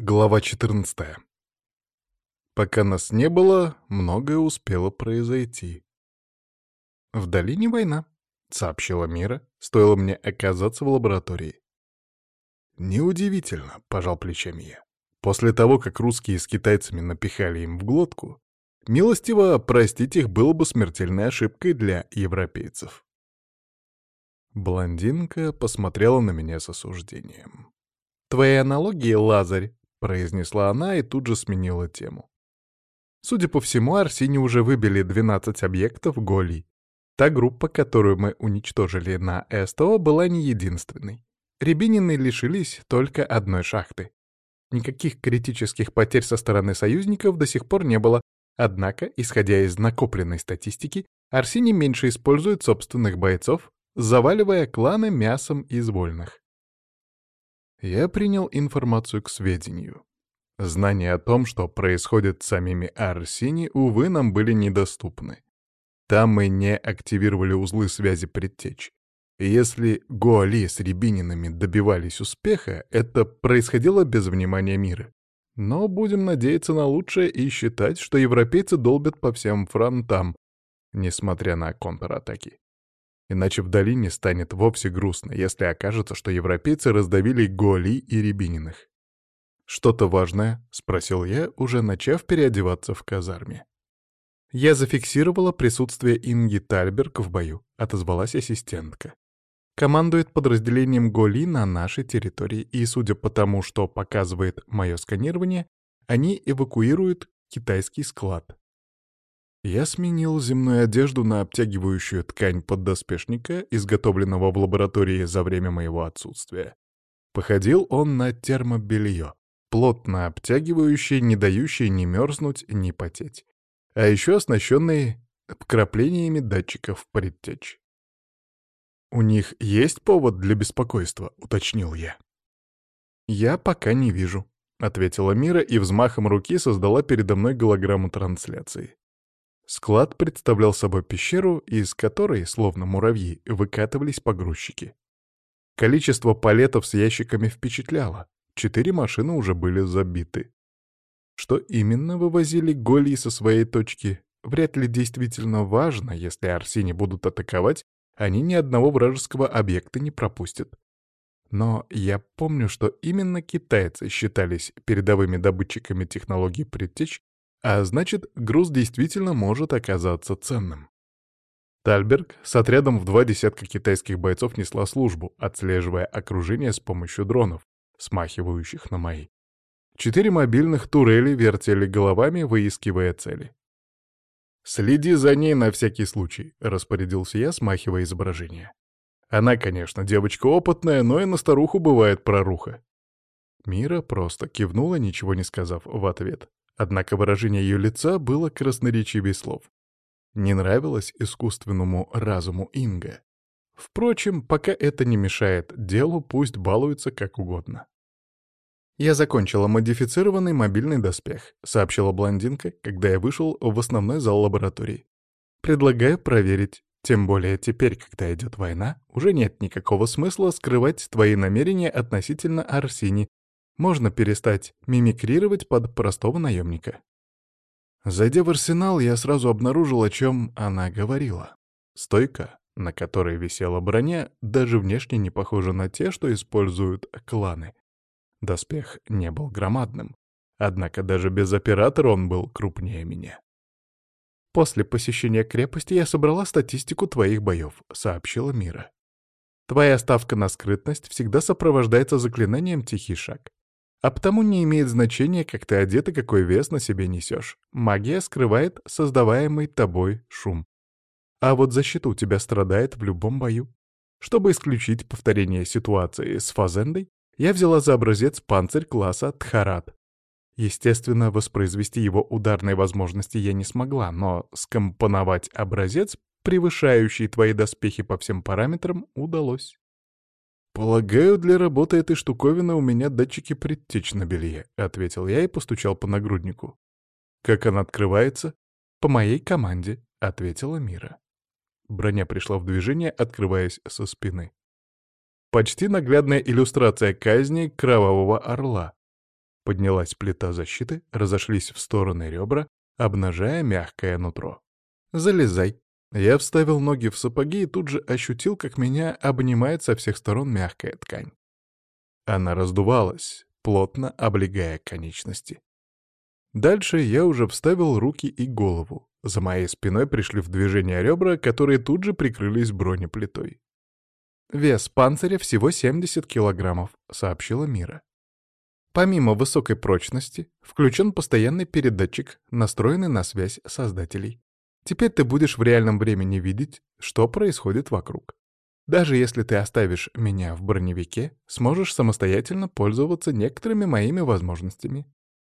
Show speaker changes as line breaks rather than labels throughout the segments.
Глава 14. Пока нас не было, многое успело произойти. «В долине война», — сообщила Мира, стоило мне оказаться в лаборатории. «Неудивительно», — пожал плечами я. После того, как русские с китайцами напихали им в глотку, милостиво простить их было бы смертельной ошибкой для европейцев. Блондинка посмотрела на меня с осуждением. «Твои аналогии, Лазарь», — произнесла она и тут же сменила тему. Судя по всему, Арсене уже выбили 12 объектов Голи. Та группа, которую мы уничтожили на СТО, была не единственной. Рябинины лишились только одной шахты. Никаких критических потерь со стороны союзников до сих пор не было, однако, исходя из накопленной статистики, Арсений меньше использует собственных бойцов, заваливая кланы мясом из вольных. Я принял информацию к сведению. Знания о том, что происходит с самими Арсени, увы, нам были недоступны. Там мы не активировали узлы связи предтеч. И если Гоали с Рябининами добивались успеха, это происходило без внимания мира. Но будем надеяться на лучшее и считать, что европейцы долбят по всем фронтам, несмотря на контратаки. Иначе в долине станет вовсе грустно, если окажется, что европейцы раздавили Гоали и Рябининых. «Что-то важное?» — спросил я, уже начав переодеваться в казарме. «Я зафиксировала присутствие Инги Тальберг в бою», — отозвалась ассистентка. «Командует подразделением Голи на нашей территории, и, судя по тому, что показывает мое сканирование, они эвакуируют китайский склад». Я сменил земную одежду на обтягивающую ткань поддоспешника, изготовленного в лаборатории за время моего отсутствия. Походил он на термобелье, плотно обтягивающий, не дающий ни мерзнуть, ни потеть. А еще оснащенный вкраплениями датчиков предтеч. «У них есть повод для беспокойства?» — уточнил я. «Я пока не вижу», — ответила Мира и взмахом руки создала передо мной голограмму трансляции. Склад представлял собой пещеру, из которой, словно муравьи, выкатывались погрузчики. Количество палетов с ящиками впечатляло. 4 машины уже были забиты. Что именно вывозили Голии со своей точки, вряд ли действительно важно, если Арсени будут атаковать, они ни одного вражеского объекта не пропустят. Но я помню, что именно китайцы считались передовыми добытчиками технологий предтеч, а значит, груз действительно может оказаться ценным. Тальберг с отрядом в 2 десятка китайских бойцов несла службу, отслеживая окружение с помощью дронов, смахивающих на мои. 4 мобильных турели вертели головами, выискивая цели. «Следи за ней на всякий случай», — распорядился я, смахивая изображение. Она, конечно, девочка опытная, но и на старуху бывает проруха. Мира просто кивнула, ничего не сказав в ответ. Однако выражение ее лица было красноречивее слов. Не нравилось искусственному разуму Инга. Впрочем, пока это не мешает делу, пусть балуется как угодно. «Я закончила модифицированный мобильный доспех», — сообщила блондинка, когда я вышел в основной зал лаборатории. «Предлагаю проверить. Тем более теперь, когда идет война, уже нет никакого смысла скрывать твои намерения относительно Арсени. Можно перестать мимикрировать под простого наемника». Зайдя в арсенал, я сразу обнаружил, о чем она говорила. Стойка, на которой висела броня, даже внешне не похожа на те, что используют кланы. Доспех не был громадным, однако даже без оператора он был крупнее меня. «После посещения крепости я собрала статистику твоих боев», — сообщила Мира. «Твоя ставка на скрытность всегда сопровождается заклинанием «Тихий шаг». А потому не имеет значения, как ты одет и какой вес на себе несешь. Магия скрывает создаваемый тобой шум. А вот защита у тебя страдает в любом бою. Чтобы исключить повторение ситуации с Фазендой, я взяла за образец панцирь класса Тхарат. Естественно, воспроизвести его ударные возможности я не смогла, но скомпоновать образец, превышающий твои доспехи по всем параметрам, удалось. «Полагаю, для работы этой штуковины у меня датчики предтеч на белье», — ответил я и постучал по нагруднику. «Как она открывается?» «По моей команде», — ответила Мира. Броня пришла в движение, открываясь со спины. Почти наглядная иллюстрация казни Кровавого Орла. Поднялась плита защиты, разошлись в стороны ребра, обнажая мягкое нутро. «Залезай». Я вставил ноги в сапоги и тут же ощутил, как меня обнимает со всех сторон мягкая ткань. Она раздувалась, плотно облегая конечности. Дальше я уже вставил руки и голову. За моей спиной пришли в движение ребра, которые тут же прикрылись бронеплитой. «Вес панциря всего 70 килограммов», — сообщила Мира. «Помимо высокой прочности, включен постоянный передатчик, настроенный на связь создателей. Теперь ты будешь в реальном времени видеть, что происходит вокруг. Даже если ты оставишь меня в броневике, сможешь самостоятельно пользоваться некоторыми моими возможностями».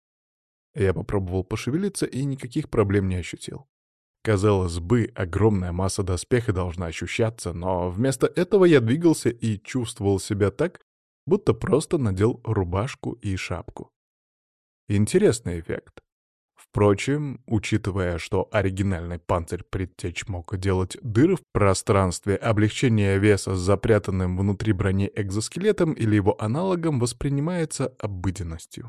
Я попробовал пошевелиться и никаких проблем не ощутил. Казалось бы, огромная масса доспеха должна ощущаться, но вместо этого я двигался и чувствовал себя так, будто просто надел рубашку и шапку. Интересный эффект. Впрочем, учитывая, что оригинальный панцирь предтеч мог делать дыры в пространстве, облегчение веса с запрятанным внутри брони экзоскелетом или его аналогом воспринимается обыденностью.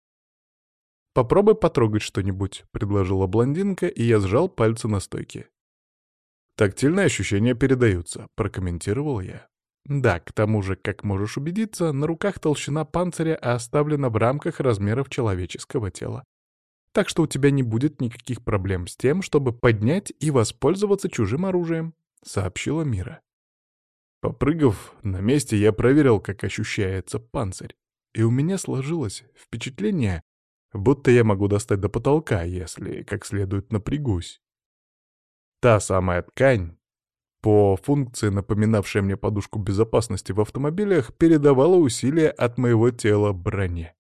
«Попробуй потрогать что-нибудь», — предложила блондинка, и я сжал пальцы на стойке. «Тактильные ощущения передаются», — прокомментировал я. «Да, к тому же, как можешь убедиться, на руках толщина панциря оставлена в рамках размеров человеческого тела. Так что у тебя не будет никаких проблем с тем, чтобы поднять и воспользоваться чужим оружием», — сообщила Мира. Попрыгав на месте, я проверил, как ощущается панцирь, и у меня сложилось впечатление, будто я могу достать до потолка, если как следует напрягусь. Та самая ткань, по функции напоминавшая мне подушку безопасности в автомобилях, передавала усилия от моего тела броне.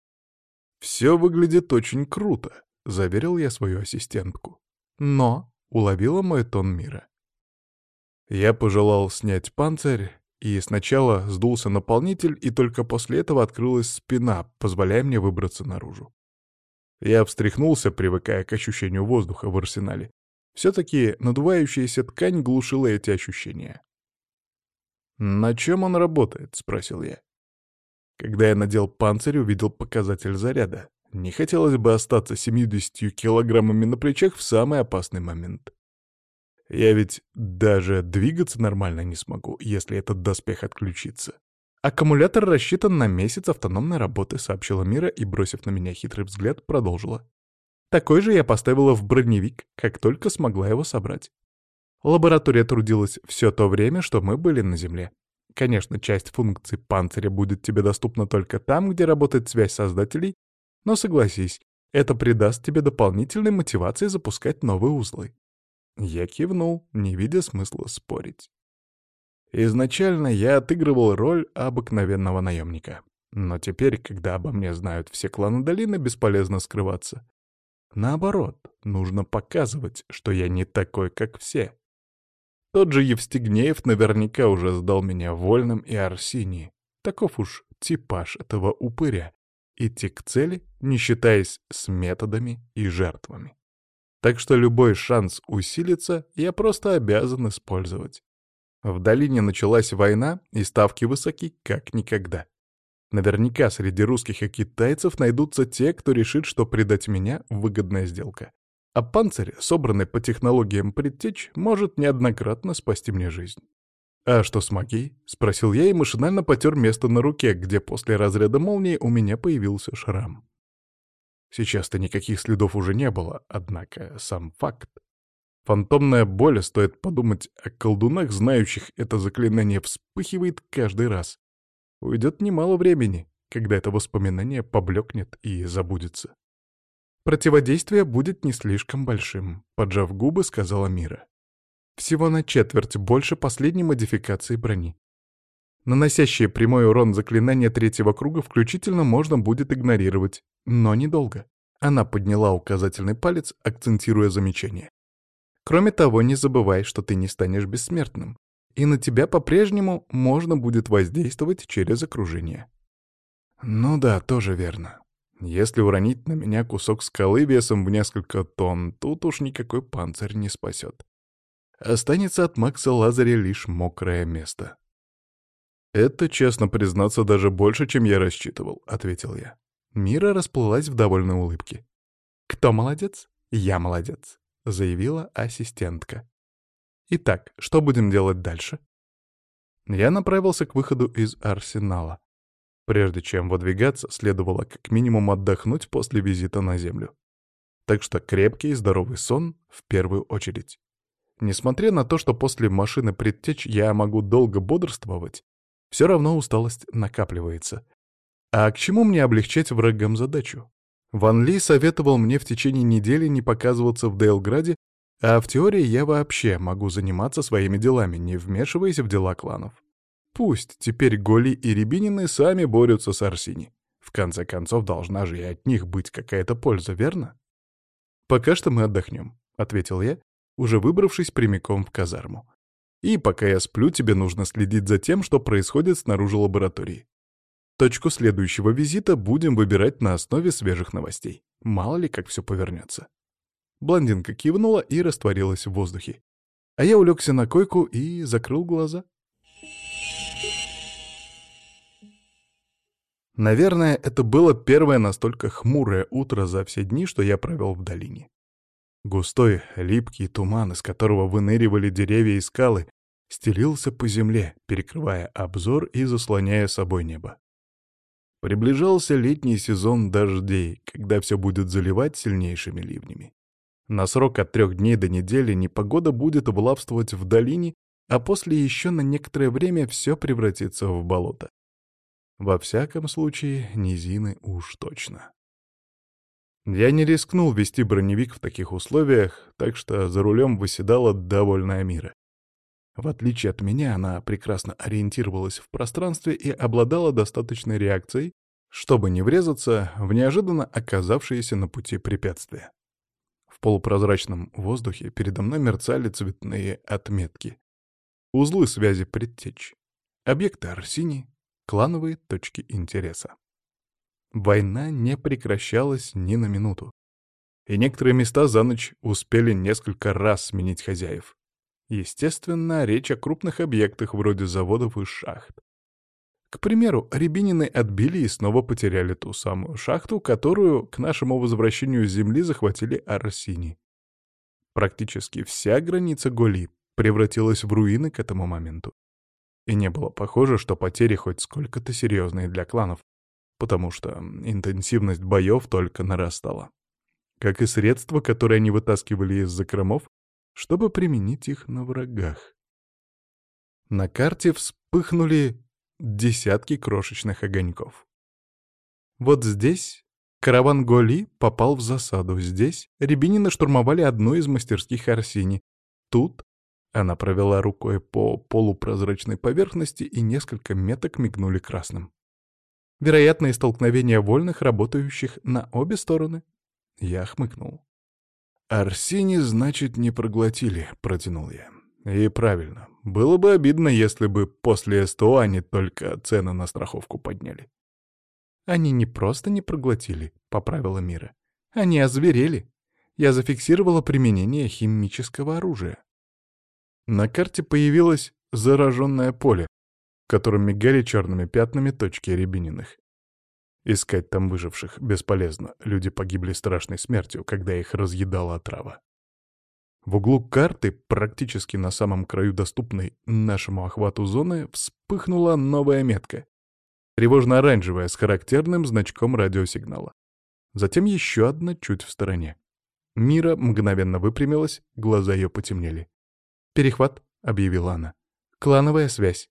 «Все выглядит очень круто», — заверил я свою ассистентку. «Но», — уловила мой тон Мира. Я пожелал снять панцирь, и сначала сдулся наполнитель, и только после этого открылась спина, позволяя мне выбраться наружу. Я встряхнулся, привыкая к ощущению воздуха в арсенале. Все-таки надувающаяся ткань глушила эти ощущения. «На чем он работает?» — спросил я. Когда я надел панцирь, увидел показатель заряда. Не хотелось бы остаться 70 килограммами на плечах в самый опасный момент. Я ведь даже двигаться нормально не смогу, если этот доспех отключится. «Аккумулятор рассчитан на месяц автономной работы», — сообщила Мира и, бросив на меня хитрый взгляд, продолжила. «Такой же я поставила в броневик, как только смогла его собрать. Лаборатория трудилась все то время, что мы были на Земле. Конечно, часть функций панциря будет тебе доступна только там, где работает связь создателей, но согласись, это придаст тебе дополнительной мотивации запускать новые узлы». Я кивнул, не видя смысла спорить. Изначально я отыгрывал роль обыкновенного наемника. Но теперь, когда обо мне знают все кланы долины, бесполезно скрываться. Наоборот, нужно показывать, что я не такой, как все. Тот же Евстигнеев наверняка уже сдал меня Вольным и Арсинии. Таков уж типаж этого упыря. Идти к цели, не считаясь с методами и жертвами. Так что любой шанс усилиться я просто обязан использовать. В долине началась война, и ставки высоки как никогда. Наверняка среди русских и китайцев найдутся те, кто решит, что предать меня — выгодная сделка. А панцирь, собранный по технологиям предтеч, может неоднократно спасти мне жизнь. «А что с магией?» — спросил я и машинально потер место на руке, где после разряда молнии у меня появился шрам. Сейчас-то никаких следов уже не было, однако сам факт. Фантомная боль, стоит подумать о колдунах, знающих это заклинание, вспыхивает каждый раз. Уйдет немало времени, когда это воспоминание поблекнет и забудется. «Противодействие будет не слишком большим», — поджав губы, сказала Мира. «Всего на четверть больше последней модификации брони. Наносящие прямой урон заклинания третьего круга включительно можно будет игнорировать, но недолго». Она подняла указательный палец, акцентируя замечание. «Кроме того, не забывай, что ты не станешь бессмертным, и на тебя по-прежнему можно будет воздействовать через окружение». «Ну да, тоже верно. Если уронить на меня кусок скалы весом в несколько тонн, тут уж никакой панцирь не спасет. Останется от Макса Лазаря лишь мокрое место». «Это, честно признаться, даже больше, чем я рассчитывал», — ответил я. Мира расплылась в довольной улыбке. «Кто молодец? Я молодец», — заявила ассистентка. «Итак, что будем делать дальше?» Я направился к выходу из арсенала. Прежде чем выдвигаться, следовало как минимум отдохнуть после визита на Землю. Так что крепкий и здоровый сон в первую очередь. Несмотря на то, что после машины предтеч я могу долго бодрствовать, все равно усталость накапливается. А к чему мне облегчать врагам задачу? Ван Ли советовал мне в течение недели не показываться в Дейлграде, а в теории я вообще могу заниматься своими делами, не вмешиваясь в дела кланов. Пусть теперь Голи и Рябинины сами борются с Арсини. В конце концов, должна же и от них быть какая-то польза, верно? «Пока что мы отдохнем», — ответил я, уже выбравшись прямиком в казарму. «И пока я сплю, тебе нужно следить за тем, что происходит снаружи лаборатории. Точку следующего визита будем выбирать на основе свежих новостей. Мало ли, как все повернется». Блондинка кивнула и растворилась в воздухе. А я улегся на койку и закрыл глаза. Наверное, это было первое настолько хмурое утро за все дни, что я провел в долине. Густой, липкий туман, из которого выныривали деревья и скалы, стелился по земле, перекрывая обзор и заслоняя собой небо. Приближался летний сезон дождей, когда все будет заливать сильнейшими ливнями. На срок от 3 дней до недели непогода будет властвовать в долине, а после еще на некоторое время все превратится в болото. Во всяком случае, низины уж точно. Я не рискнул вести броневик в таких условиях, так что за рулем выседала довольная Мира. В отличие от меня, она прекрасно ориентировалась в пространстве и обладала достаточной реакцией, чтобы не врезаться в неожиданно оказавшиеся на пути препятствия. В полупрозрачном воздухе передо мной мерцали цветные отметки. Узлы связи предтеч. Объекты Арсини. Клановые точки интереса. Война не прекращалась ни на минуту. И некоторые места за ночь успели несколько раз сменить хозяев. Естественно, речь о крупных объектах вроде заводов и шахт. К примеру, Рябинины отбили и снова потеряли ту самую шахту, которую к нашему возвращению с Земли захватили Арсини. Практически вся граница Голи превратилась в руины к этому моменту. И не было похоже, что потери хоть сколько-то серьезные для кланов, потому что интенсивность боев только нарастала. Как и средства, которые они вытаскивали из закромов, чтобы применить их на врагах. На карте вспыхнули десятки крошечных огоньков. Вот здесь караван Голи попал в засаду, здесь Рябинины штурмовали одну из мастерских Арсини, тут она провела рукой по полупрозрачной поверхности, и несколько меток мигнули красным. Вероятные столкновения вольных, работающих на обе стороны. Я хмыкнул. «Арсини, значит, не проглотили», — протянул я. «И правильно. Было бы обидно, если бы после СТО они только цены на страховку подняли». «Они не просто не проглотили», — поправила Мира. «Они озверели. Я зафиксировала применение химического оружия». На карте появилось зараженное поле, в котором мигали черными пятнами точки Рябининых. Искать там выживших бесполезно, люди погибли страшной смертью, когда их разъедала отрава. В углу карты, практически на самом краю доступной нашему охвату зоны, вспыхнула новая метка. Тревожно-оранжевая, с характерным значком радиосигнала. Затем еще одна чуть в стороне. Мира мгновенно выпрямилась, глаза ее потемнели. «Перехват», — объявила она. «Клановая связь».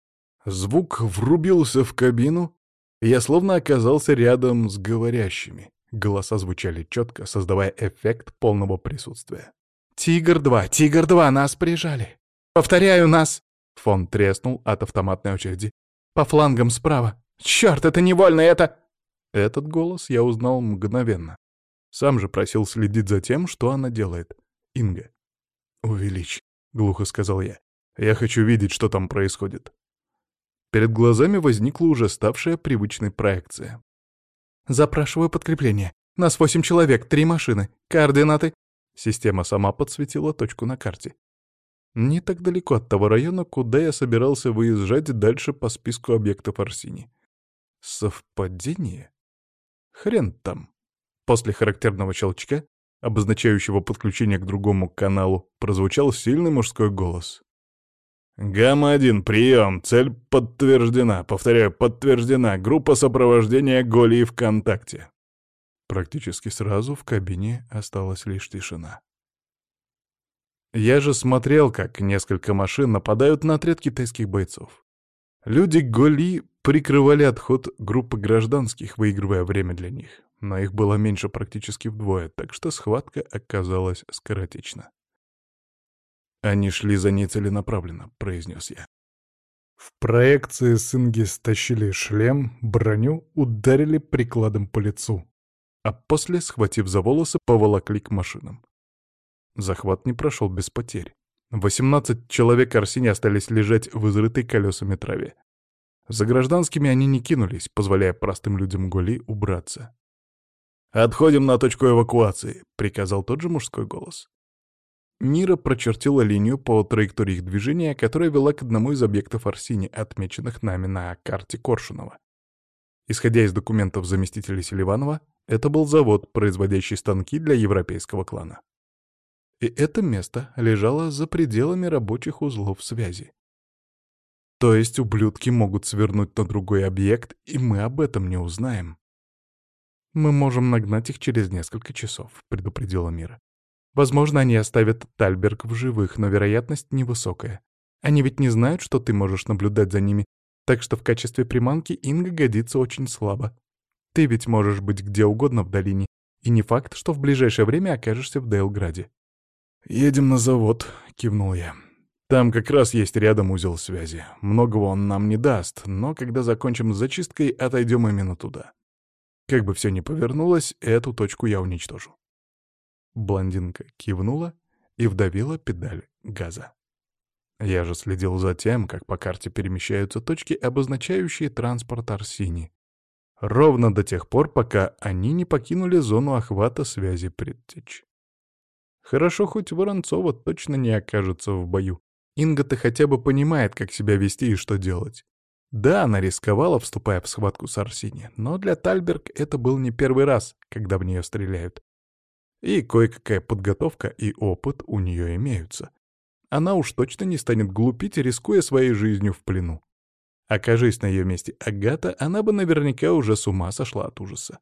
Звук врубился в кабину, и я словно оказался рядом с говорящими. Голоса звучали четко, создавая эффект полного присутствия. «Тигр-2! Тигр-2! Нас прижали! Повторяю, нас!» Фон треснул от автоматной очереди. «По флангам справа! Черт, это невольно, это...» Этот голос я узнал мгновенно. Сам же просил следить за тем, что она делает. Инга. «Увеличь», — глухо сказал я. «Я хочу видеть, что там происходит». Перед глазами возникла уже ставшая привычной проекция. «Запрашиваю подкрепление. Нас 8 человек, 3 машины. Координаты...» Система сама подсветила точку на карте. Не так далеко от того района, куда я собирался выезжать дальше по списку объектов Арсини. Совпадение? Хрен там. После характерного щелчка, обозначающего подключение к другому каналу, прозвучал сильный мужской голос. «Гамма-1, прием! Цель подтверждена. Повторяю, подтверждена. Группа сопровождения Голии ВКонтакте». Практически сразу в кабине осталась лишь тишина. Я же смотрел, как несколько машин нападают на отряд китайских бойцов. Люди Голи прикрывали отход группы гражданских, выигрывая время для них. Но их было меньше практически вдвое, так что схватка оказалась скоротечна. «Они шли за ней целенаправленно», — произнес я. В проекции Синги стащили шлем, броню, ударили прикладом по лицу, а после, схватив за волосы, поволокли к машинам. Захват не прошел без потерь. 18 человек Арсини остались лежать в изрытой колесами траве. За гражданскими они не кинулись, позволяя простым людям Голи убраться. «Отходим на точку эвакуации», — приказал тот же мужской голос. Мира прочертила линию по траектории их движения, которая вела к одному из объектов Арсини, отмеченных нами на карте Коршунова. Исходя из документов заместителя Селиванова, это был завод, производящий станки для европейского клана. И это место лежало за пределами рабочих узлов связи. То есть ублюдки могут свернуть на другой объект, и мы об этом не узнаем. «Мы можем нагнать их через несколько часов», — предупредила Мира. «Возможно, они оставят Тальберг в живых, но вероятность невысокая. Они ведь не знают, что ты можешь наблюдать за ними, так что в качестве приманки Инга годится очень слабо. Ты ведь можешь быть где угодно в долине, и не факт, что в ближайшее время окажешься в Дейлграде». «Едем на завод», — кивнул я. «Там как раз есть рядом узел связи. Многого он нам не даст, но когда закончим с зачисткой, отойдем именно туда. Как бы все ни повернулось, эту точку я уничтожу». Блондинка кивнула и вдавила педаль газа. Я же следил за тем, как по карте перемещаются точки, обозначающие транспорт Арсини. Ровно до тех пор, пока они не покинули зону охвата связи предтеч. Хорошо, хоть Воронцова точно не окажется в бою. Инга-то хотя бы понимает, как себя вести и что делать. Да, она рисковала, вступая в схватку с Арсини, но для Тальберг это был не первый раз, когда в нее стреляют. И кое-какая подготовка и опыт у нее имеются. Она уж точно не станет глупить, рискуя своей жизнью в плену. Окажись на ее месте Агата, она бы наверняка уже с ума сошла от ужаса.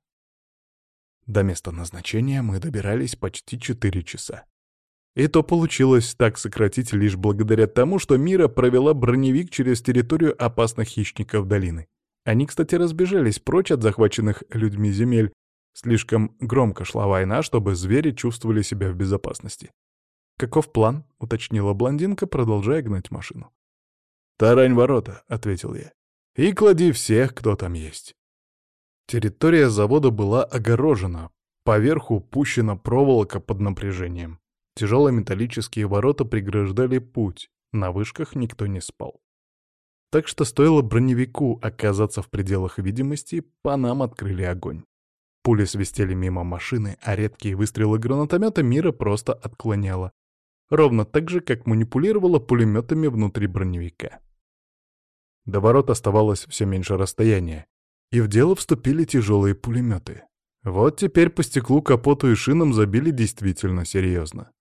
До места назначения мы добирались почти 4 часа. И то получилось так сократить лишь благодаря тому, что Мира провела броневик через территорию опасных хищников долины. Они, кстати, разбежались прочь от захваченных людьми земель. Слишком громко шла война, чтобы звери чувствовали себя в безопасности. «Каков план?» — уточнила блондинка, продолжая гнать машину. «Тарань ворота», — ответил я. «И клади всех, кто там есть». Территория завода была огорожена, поверху пущена проволока под напряжением. Тяжелые металлические ворота преграждали путь, на вышках никто не спал. Так что стоило броневику оказаться в пределах видимости, по нам открыли огонь. Пули свистели мимо машины, а редкие выстрелы гранатомета Мира просто отклоняла. Ровно так же, как манипулировала пулеметами внутри броневика. До ворот оставалось все меньше расстояния, и в дело вступили тяжелые пулеметы. Вот теперь по стеклу, капоту и шинам забили действительно серьезно.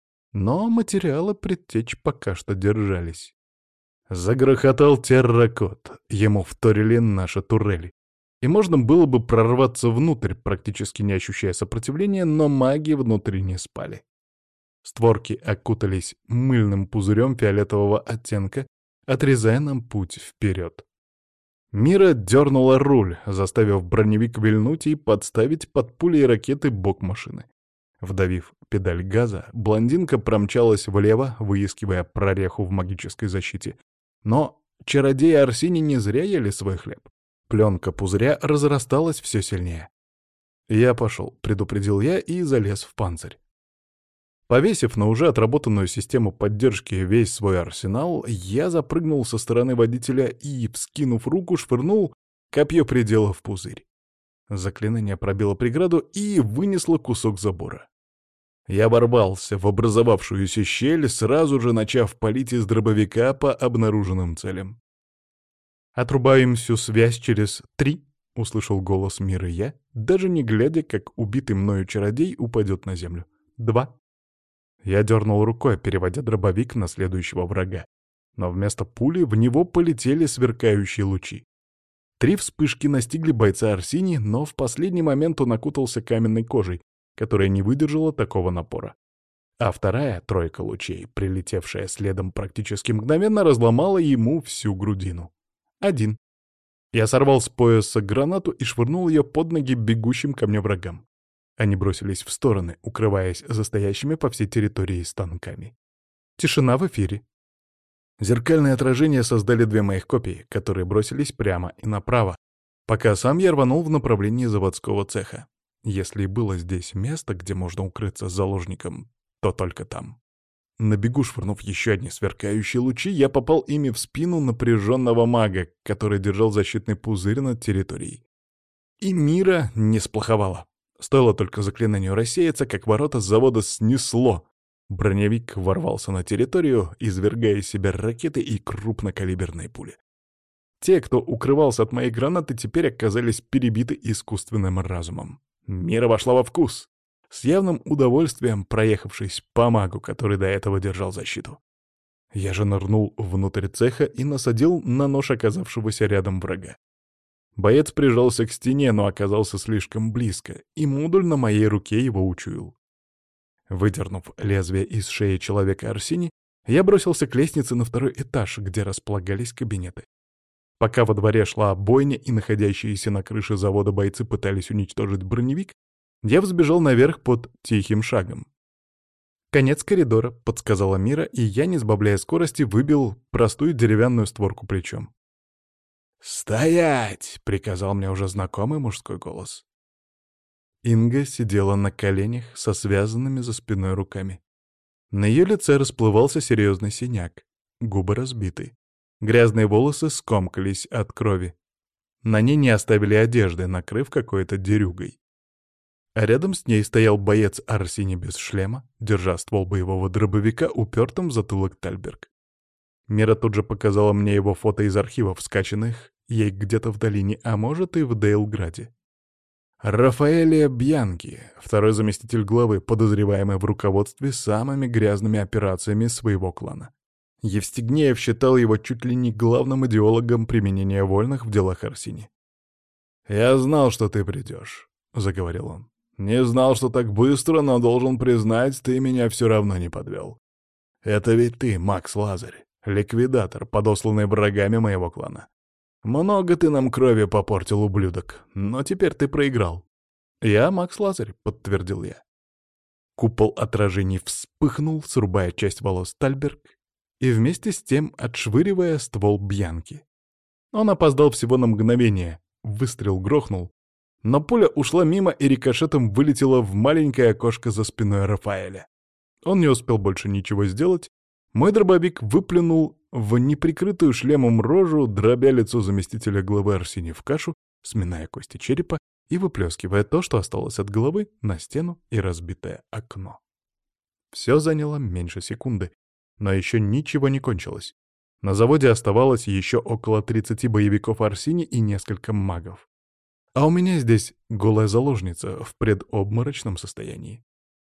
Но материалы предтеч пока что держались. Загрохотал терракот, ему вторили наши турели. И можно было бы прорваться внутрь, практически не ощущая сопротивления, но маги внутри не спали. Створки окутались мыльным пузырем фиолетового оттенка, отрезая нам путь вперед. Мира дернула руль, заставив броневик вильнуть и подставить под пули и ракеты бок машины. Вдавив педаль газа, блондинка промчалась влево, выискивая прореху в магической защите. Но чародеи Арсини не зря ели свой хлеб. Пленка пузыря разрасталась все сильнее. «Я пошел», — предупредил я и залез в панцирь. Повесив на уже отработанную систему поддержки весь свой арсенал, я запрыгнул со стороны водителя и, вскинув руку, швырнул копье предела в пузырь. Заклинание пробило преграду и вынесло кусок забора. Я ворвался в образовавшуюся щель, сразу же начав палить из дробовика по обнаруженным целям. «Отрубаем всю связь через 3, — услышал голос Миры я, даже не глядя, как убитый мною чародей упадет на землю. 2. Я дернул рукой, переводя дробовик на следующего врага. Но вместо пули в него полетели сверкающие лучи. 3 вспышки настигли бойца Арсини, но в последний момент он окутался каменной кожей, которая не выдержала такого напора. А вторая тройка лучей, прилетевшая следом практически мгновенно, разломала ему всю грудину. 1. Я сорвал с пояса гранату и швырнул ее под ноги бегущим ко мне врагам. Они бросились в стороны, укрываясь за стоящими по всей территории станками. Тишина в эфире. Зеркальные отражения создали 2 моих копии, которые бросились прямо и направо, пока сам я рванул в направлении заводского цеха. Если и было здесь место, где можно укрыться с заложником, то только там. На бегу швырнув еще одни сверкающие лучи, я попал ими в спину напряженного мага, который держал защитный пузырь над территорией. И Мира не сплоховала. Стоило только заклинанию рассеяться, как ворота с завода снесло. Броневик ворвался на территорию, извергая из себя ракеты и крупнокалиберные пули. Те, кто укрывался от моей гранаты, теперь оказались перебиты искусственным разумом. Мира вошла во вкус, с явным удовольствием проехавшись по магу, который до этого держал защиту. Я же нырнул внутрь цеха и насадил на нож оказавшегося рядом врага. Боец прижался к стене, но оказался слишком близко, и модуль на моей руке его учуял. Выдернув лезвие из шеи человека Арсини, я бросился к лестнице на 2-й этаж, где располагались кабинеты. Пока во дворе шла бойня и находящиеся на крыше завода бойцы пытались уничтожить броневик, я взбежал наверх под тихим шагом. «Конец коридора», — подсказала Мира, и я, не сбавляя скорости, выбил простую деревянную створку плечом. «Стоять!» — приказал мне уже знакомый мужской голос. Инга сидела на коленях со связанными за спиной руками. На ее лице расплывался серьезный синяк, губы разбиты. Грязные волосы скомкались от крови. На ней не оставили одежды, накрыв какой-то дерюгой. А рядом с ней стоял боец Арсини без шлема, держа ствол боевого дробовика упертым в затылок Тальберг. Мира тут же показала мне его фото из архивов, скачанных ей где-то в долине, а может и в Дейлграде. Рафаэле Бьянки, второй заместитель главы, подозреваемый в руководстве самыми грязными операциями своего клана. Евстигнеев считал его чуть ли не главным идеологом применения вольных в делах Арсини. «Я знал, что ты придешь», — заговорил он. «Не знал, что так быстро, но должен признать, ты меня все равно не подвел. Это ведь ты, Макс Лазарь, ликвидатор, подосланный врагами моего клана. Много ты нам крови попортил, ублюдок, но теперь ты проиграл». «Я Макс Лазарь», — подтвердил я. Купол отражений вспыхнул, срубая часть волос Тальберг и вместе с тем отшвыривая ствол Бьянки. Он опоздал всего на мгновение, выстрел грохнул, но пуля ушла мимо и рикошетом вылетела в маленькое окошко за спиной Рафаэля. Он не успел больше ничего сделать. Мой дробовик выплюнул в неприкрытую шлемом рожу, дробя лицо заместителя главы Арсини в кашу, сминая кости черепа и выплескивая то, что осталось от головы, на стену и разбитое окно. Все заняло меньше секунды, но еще ничего не кончилось. На заводе оставалось еще около 30 боевиков Арсини и несколько магов. А у меня здесь голая заложница в предобморочном состоянии.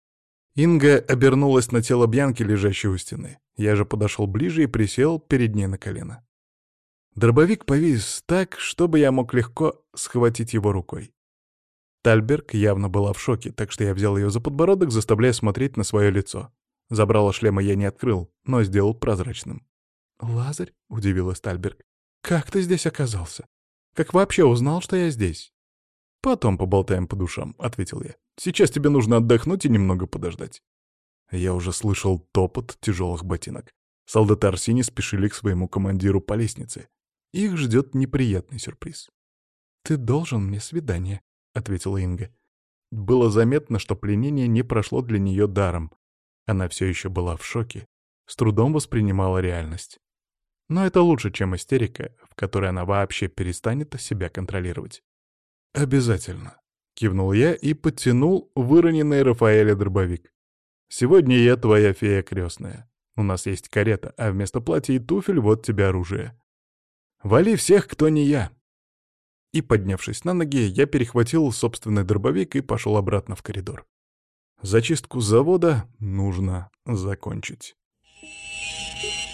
Инга обернулась на тело Бьянки, лежащей у стены. Я же подошел ближе и присел перед ней на колено. Дробовик повис так, чтобы я мог легко схватить его рукой. Тальберг явно была в шоке, так что я взял ее за подбородок, заставляя смотреть на свое лицо. Забрало шлема я не открыл, но сделал прозрачным. «Лазарь?» — удивилась Тальберг. «Как ты здесь оказался? Как вообще узнал, что я здесь?» «Потом поболтаем по душам», — ответил я. «Сейчас тебе нужно отдохнуть и немного подождать». Я уже слышал топот тяжелых ботинок. Солдаты Арсини спешили к своему командиру по лестнице. Их ждет неприятный сюрприз. «Ты должен мне свидание», — ответила Инга. Было заметно, что пленение не прошло для нее даром. Она все еще была в шоке, с трудом воспринимала реальность. Но это лучше, чем истерика, в которой она вообще перестанет себя контролировать. «Обязательно», — кивнул я и подтянул выроненный Рафаэля дробовик. «Сегодня я твоя фея крестная. У нас есть карета, а вместо платья и туфель вот тебе оружие. Вали всех, кто не я». И, поднявшись на ноги, я перехватил собственный дробовик и пошел обратно в коридор. Зачистку завода нужно закончить.